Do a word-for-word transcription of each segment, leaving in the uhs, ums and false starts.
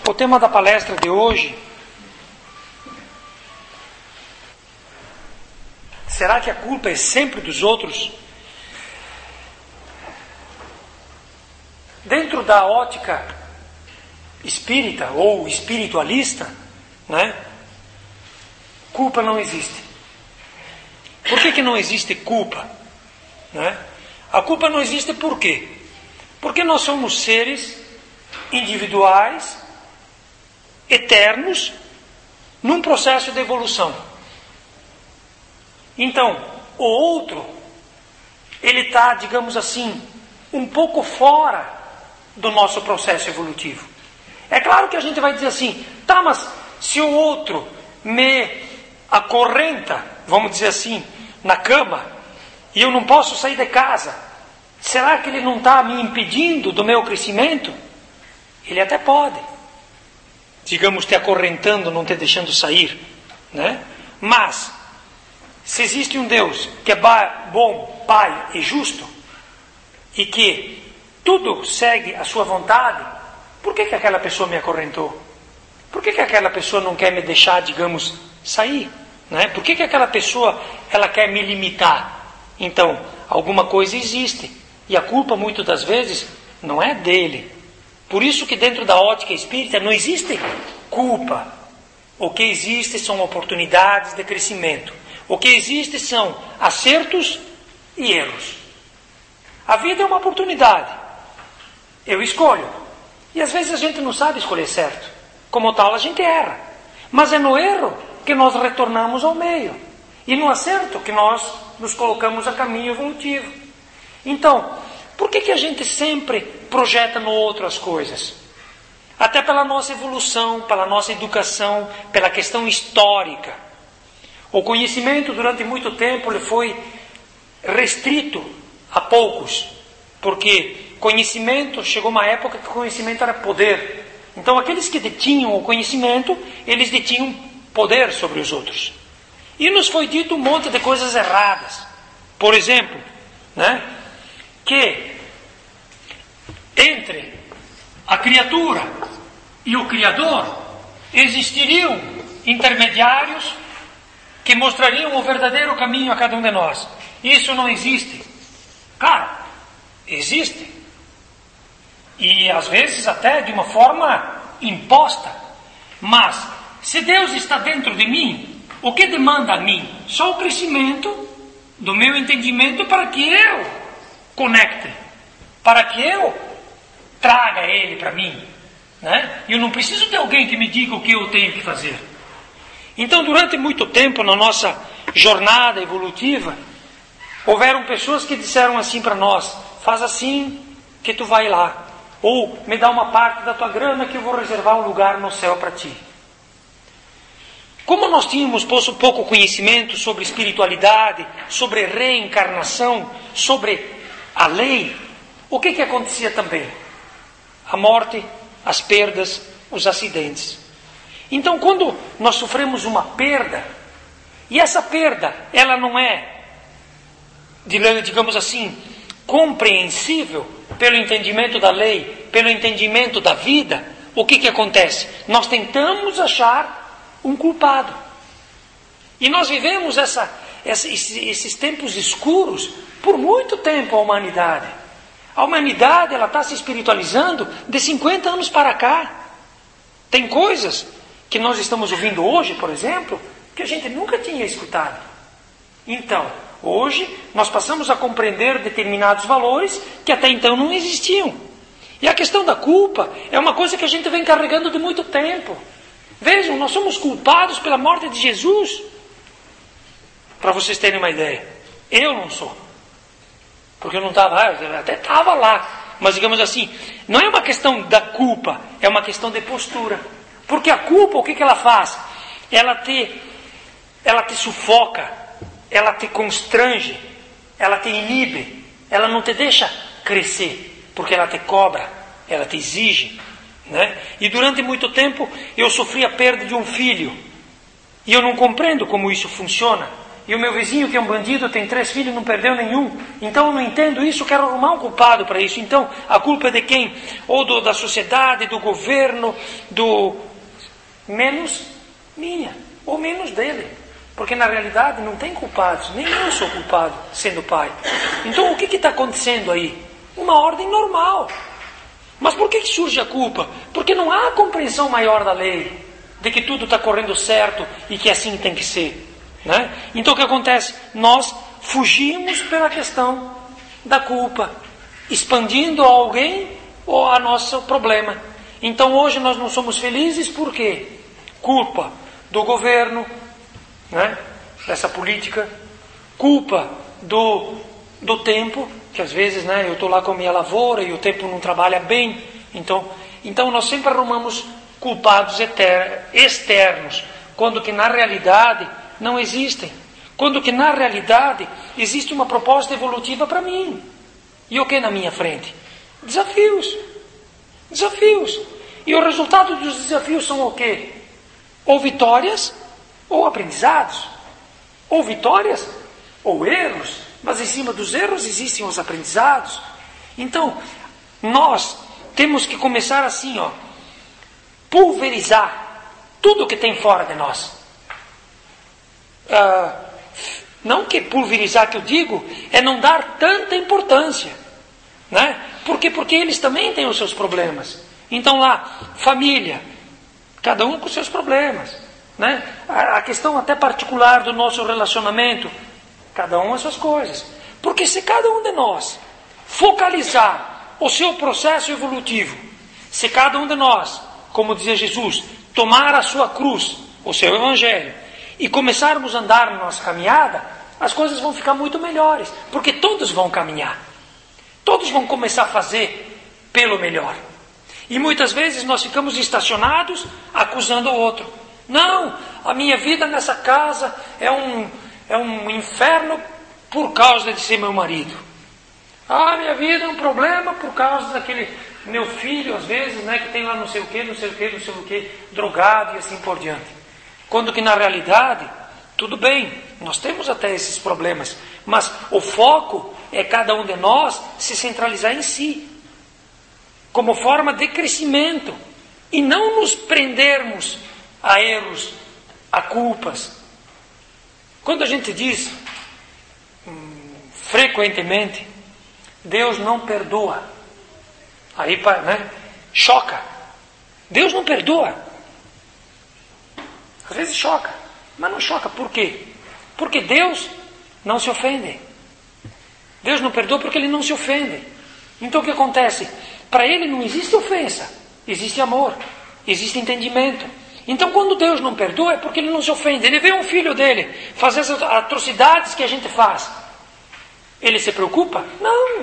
O tema da palestra de hoje: será que a culpa é sempre dos outros? Dentro da ótica espírita ou espiritualista, né, culpa não existe. Por que que não existe culpa? Né? A culpa não existe por quê? Porque nós somos seres individuais, eternos, num processo de evolução. Então, o outro, ele está, digamos assim, um pouco fora do nosso processo evolutivo. É claro que a gente vai dizer assim, tá, mas se o outro me acorrenta, vamos dizer assim, na cama, e eu não posso sair de casa, será que ele não está me impedindo do meu crescimento? Ele até pode, digamos, te acorrentando, não te deixando sair, né? Mas, se existe um Deus que é bom, Pai e justo, e que tudo segue a sua vontade, por que que aquela pessoa me acorrentou? Por que que aquela pessoa não quer me deixar, digamos, sair? Né? Por que que aquela pessoa ela quer me limitar? Então, alguma coisa existe. E a culpa, muitas das vezes, não é dele. Por isso que dentro da ótica espírita não existe culpa. O que existe são oportunidades de crescimento. O que existe são acertos e erros. A vida é uma oportunidade. Eu escolho. E às vezes a gente não sabe escolher certo. Como tal, a gente erra. Mas é no erro que nós retornamos ao meio. E no acerto que nós nos colocamos a caminho evolutivo. Então, por que que a gente sempre projeta no outro as coisas? Até pela nossa evolução, pela nossa educação, pela questão histórica. O conhecimento durante muito tempo ele foi restrito a poucos. Porque conhecimento, chegou uma época que o conhecimento era poder. Então aqueles que detinham o conhecimento, eles detinham poder sobre os outros. E nos foi dito um monte de coisas erradas. Por exemplo, né, que entre a criatura e o Criador existiriam intermediários que mostrariam o verdadeiro caminho a cada um de nós. Isso não existe. Claro, existe. E às vezes até de uma forma imposta. Mas, se Deus está dentro de mim, o que demanda a mim? Só o crescimento do meu entendimento para que eu conecte, para que eu traga Ele para mim. Né? Eu não preciso de alguém que me diga o que eu tenho que fazer. Então, durante muito tempo, na nossa jornada evolutiva, houveram pessoas que disseram assim para nós, faz assim que tu vai lá. Ou me dá uma parte da tua grana que eu vou reservar um lugar no céu para ti. Como nós tínhamos pouco conhecimento sobre espiritualidade, sobre reencarnação, sobre a lei, o que que acontecia também? A morte, as perdas, os acidentes. Então, quando nós sofremos uma perda, e essa perda, ela não é, digamos assim, compreensível pelo entendimento da lei, pelo entendimento da vida, o que que acontece? Nós tentamos achar um culpado. E nós vivemos essa, essa, esses tempos escuros por muito tempo, a humanidade. A humanidade ela está se espiritualizando de cinquenta anos para cá. Tem coisas que nós estamos ouvindo hoje, por exemplo, que a gente nunca tinha escutado. Então, hoje nós passamos a compreender determinados valores que até então não existiam. E a questão da culpa é uma coisa que a gente vem carregando de muito tempo. Vejam, nós somos culpados pela morte de Jesus. Para vocês terem uma ideia, eu não sou. Porque eu não estava lá, eu até estava lá. Mas digamos assim, não é uma questão da culpa, é uma questão de postura. Porque a culpa, o que que ela faz? Ela te, ela te sufoca, ela te constrange, ela te inibe, ela não te deixa crescer, porque ela te cobra, ela te exige. Né? E durante muito tempo eu sofri a perda de um filho. E eu não compreendo como isso funciona. e o meu vizinho que é um bandido tem três filhos e não perdeu nenhum. Então eu não entendo isso, quero arrumar um culpado para isso. Então a culpa é de quem? Ou do, da sociedade, do governo, do menos minha, ou menos dele. Porque na realidade não tem culpados, nem eu sou culpado sendo pai. Então o que está acontecendo aí? Uma ordem normal. Mas por que, que surge a culpa? Porque não há compreensão maior da lei, de que tudo está correndo certo e que assim tem que ser. Né? Então o que acontece? Nós fugimos pela questão da culpa, expandindo a alguém ou a nosso problema. Então hoje nós não somos felizes por quê? Culpa do governo, né? Dessa política, culpa do, do tempo, que às vezes, né, eu estou lá com a minha lavoura e o tempo não trabalha bem. Então, então nós sempre arrumamos culpados eter, externos, quando que na realidade não existem. Quando que na realidade existe uma proposta evolutiva para mim. E o que na minha frente? Desafios. Desafios. E o resultado dos desafios são o quê? Ou vitórias, ou aprendizados. Ou vitórias, ou erros. Mas em cima dos erros existem os aprendizados. Então, nós temos que começar assim, ó, pulverizar tudo que tem fora de nós. Ah, não que pulverizar que eu digo é não dar tanta importância, né? Por quê? Porque eles também têm os seus problemas. Então lá, família, cada um com seus problemas, né? A, a questão até particular do nosso relacionamento, cada um as suas coisas. Porque se cada um de nós focalizar o seu processo evolutivo, se cada um de nós, como dizia Jesus, tomar a sua cruz, o seu evangelho, e começarmos a andar na nossa caminhada, as coisas vão ficar muito melhores. Porque todos vão caminhar. Todos vão começar a fazer pelo melhor. E muitas vezes nós ficamos estacionados acusando o outro. Não, a minha vida nessa casa é um, é um inferno por causa de ser meu marido. Ah, minha vida é um problema por causa daquele meu filho, às vezes, né, que tem lá não sei o que, não sei o que, não sei o que, drogado e assim por diante. Quando que na realidade, tudo bem, nós temos até esses problemas, mas o foco é cada um de nós se centralizar em si, como forma de crescimento, e não nos prendermos a erros, a culpas. Quando a gente diz, hum, frequentemente, Deus não perdoa, aí, né, choca. Deus não perdoa. Às vezes choca, mas não choca. Por quê? Porque Deus não se ofende. Deus não perdoa porque Ele não se ofende. Então o que acontece? Para Ele não existe ofensa, existe amor, existe entendimento. Então quando Deus não perdoa é porque Ele não se ofende. Ele vê um filho dele fazer as atrocidades que a gente faz. Ele se preocupa? Não.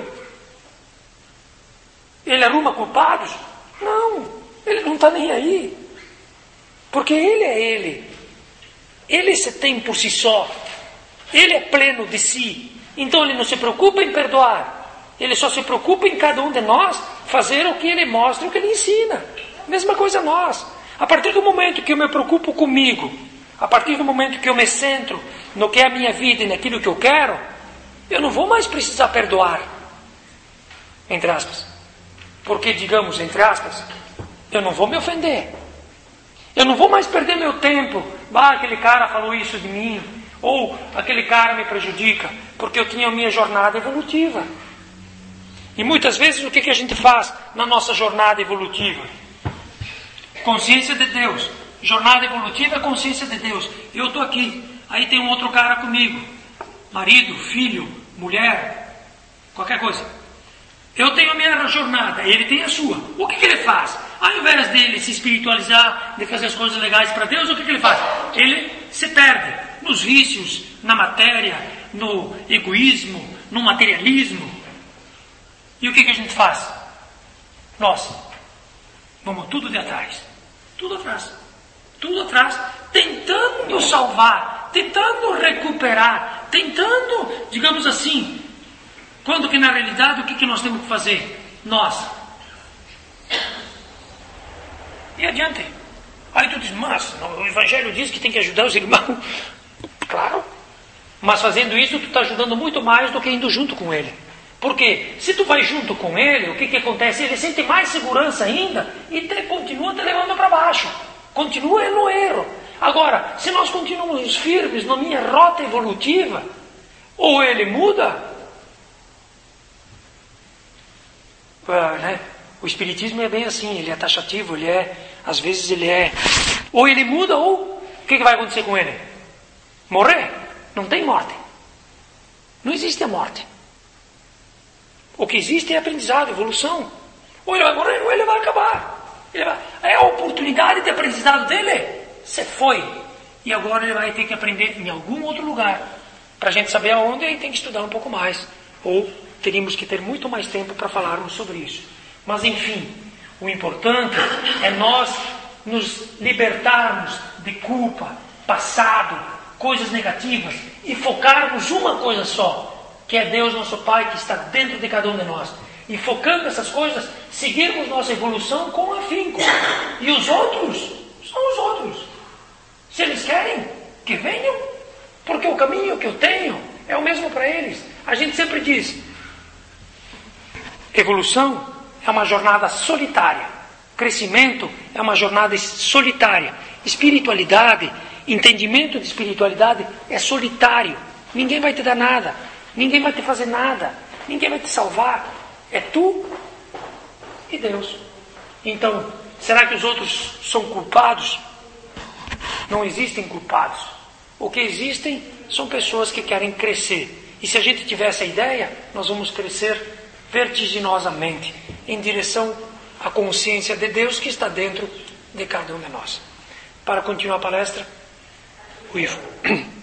Ele arruma culpados? Não. Ele não está nem aí. Porque Ele é Ele. Ele se tem por si só. Ele é pleno de si. Então Ele não se preocupa em perdoar. Ele só se preocupa em cada um de nós fazer o que Ele mostra, o que Ele ensina. Mesma coisa nós. A partir do momento que eu me preocupo comigo, a partir do momento que eu me centro no que é a minha vida e naquilo que eu quero, eu não vou mais precisar perdoar. Entre aspas. Porque, digamos, entre aspas, eu não vou me ofender. Eu não vou mais perder meu tempo. Ah, aquele cara falou isso de mim. Ou aquele cara me prejudica. Porque eu tinha a minha jornada evolutiva. E muitas vezes o que, que a gente faz na nossa jornada evolutiva? Consciência de Deus. Jornada evolutiva é consciência de Deus. Eu estou aqui. Aí tem um outro cara comigo. Marido, filho, mulher, qualquer coisa. Eu tenho a minha jornada, ele tem a sua. O que, que ele faz? Ao invés dele se espiritualizar, de fazer as coisas legais para Deus, o que, que ele faz? Ele se perde nos vícios, na matéria, no egoísmo, no materialismo. E o que, que a gente faz? Nós vamos tudo de atrás. Tudo atrás. Tudo atrás. Tentando salvar, tentando recuperar, tentando, digamos assim, quando que na realidade o que, que nós temos que fazer? Nós. E adiante. Aí tu diz, mas o Evangelho diz que tem que ajudar os irmãos. Claro. Mas fazendo isso, tu está ajudando muito mais do que indo junto com ele. Porque se tu vai junto com ele, o que, que acontece? Ele sente mais segurança ainda e te, continua te levando para baixo. Continua no erro. Agora, se nós continuamos firmes na minha rota evolutiva, ou ele muda, uh, né? O espiritismo é bem assim, ele é taxativo, ele é, às vezes ele é, ou ele muda, ou o que, que vai acontecer com ele? Morrer? Não tem morte. Não existe a morte. O que existe é aprendizado, evolução. Ou ele vai morrer, ou ele vai acabar. Ele vai... É a oportunidade de aprendizado dele. Você foi. E agora ele vai ter que aprender em algum outro lugar. Para a gente saber aonde, ele tem que estudar um pouco mais. Ou teríamos que ter muito mais tempo para falarmos sobre isso. Mas enfim, o importante é nós nos libertarmos de culpa, passado, coisas negativas e focarmos uma coisa só, que é Deus nosso Pai, que está dentro de cada um de nós. E focando essas coisas, seguirmos nossa evolução com afinco. E os outros são os outros. Se eles querem, que venham, porque o caminho que eu tenho é o mesmo para eles. A gente sempre diz, evolução é uma jornada solitária. Crescimento é uma jornada solitária. Espiritualidade, entendimento de espiritualidade é solitário. Ninguém vai te dar nada. Ninguém vai te fazer nada. Ninguém vai te salvar. É tu e Deus. Então, será que os outros são culpados? Não existem culpados. O que existem são pessoas que querem crescer. E se a gente tiver essa ideia, nós vamos crescer vertiginosamente em direção à consciência de Deus que está dentro de cada um de nós. Para continuar a palestra, o Ivo.